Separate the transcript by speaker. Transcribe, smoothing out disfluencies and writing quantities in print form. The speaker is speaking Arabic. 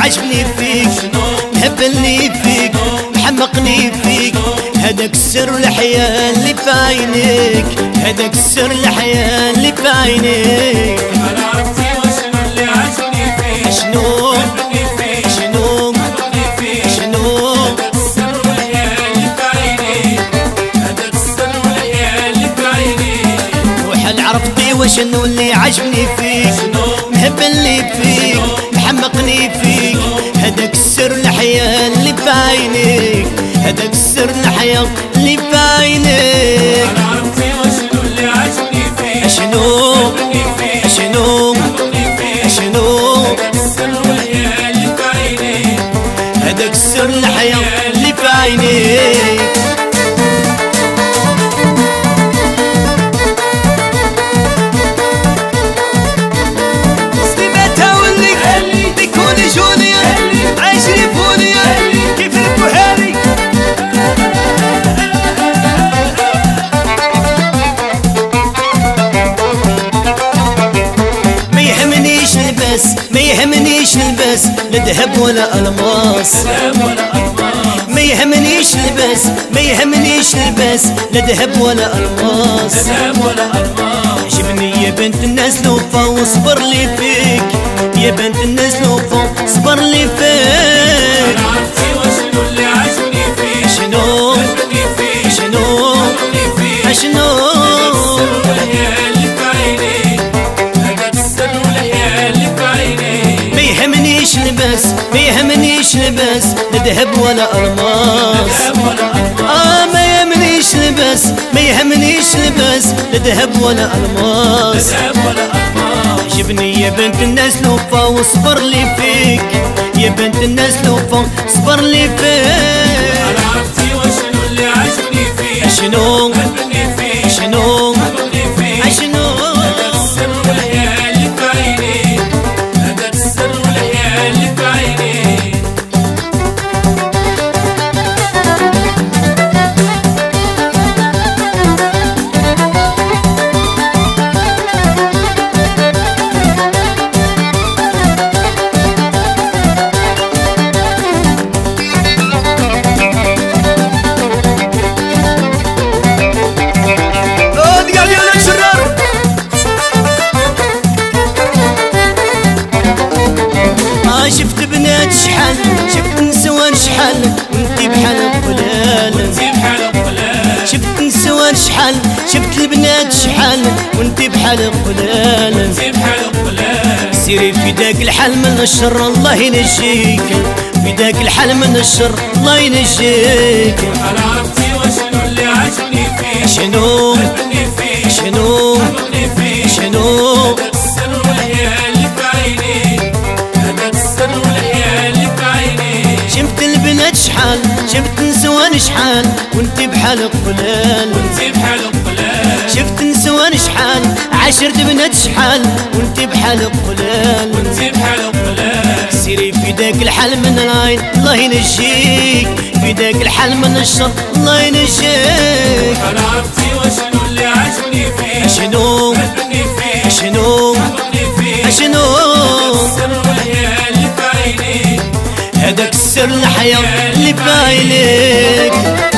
Speaker 1: عجبني فيك مهبلني فيك محمقني فيك هداك السر الحياة اللي في عينيك هداك السر الحياة اللي في عينيك
Speaker 2: انا عرفتي وشنو اللي عجبني فيك
Speaker 1: شنو شنو شنو
Speaker 2: هداك السر والحياة اللي في عينيك هداك السر والحياة اللي في عينيك
Speaker 1: وحل عرفتي وشنو اللي عجبني فيك مهبلني فيك محمقني فيك هداك السر الحياة اللي في عينيك هداك السر الحياة اللي في عينيك
Speaker 2: انا عرفتي وشنو اللي عجبني فيك
Speaker 1: شنو شنو شنو
Speaker 2: هداك السر والحياة اللي في عينيك
Speaker 1: هداك السر الحياة اللي في عينيك ما يهمنيش الباس لا ذهب ولا الماس ما يهمنيش الباس ما يهمنيش الباس لا ذهب ولا الماس عجبني يا بنت الناس لوفا واصبر لي فيك يا بنت الناس لوفا صبر لي فيك
Speaker 2: انا عرفتي وشنو اللي عجبني فيك
Speaker 1: شنو شنو شنو ما يهمنيش لباس لا ذهب ولا الماس ما يهمنيش لباس ما يهمنيش لباس لا ذهب ولا الماس عجبني يا بنت الناس لوفا واصبر لي فيك يا بنت الناس لوفا صبر لي فيك
Speaker 2: انا عرفتي وشنو اللي عجبني فيك
Speaker 1: شنو شنو شنو
Speaker 2: هداك السر والحياة اللي في عينيك هداك السر والحياة اللي في عينيك
Speaker 1: شفت بنات شحال شفت نسوان شحال وانتي بحال قلال شفت نسوان شحال شفت البنات شحال وانتي بحال قلال سيري في داك الحال من الشر الله ينجيك في داك الحال من الشر الله ينجيك
Speaker 2: انا عرفتي وشنو اللي عجبني فيك
Speaker 1: شنو شنو شنو
Speaker 2: هداك السر والحياة اللي في عينيك هداك السر والحياة اللي في عينيك
Speaker 1: شفت البنات شحال شفت نسوان شحال وانتي بحال قلال شفت نسوان شحال عشرة بنات شحال وانتي بحال قلال سيري في داك الحال من العين الله ينجيك في داك الحال من الشر الله ينجيك
Speaker 2: انا عرفتي وشنو اللي عجبني فيك
Speaker 1: شنو شنو شنو
Speaker 2: السر والحياة اللي في عينيك
Speaker 1: هداك السر الحياة اللي في عينيك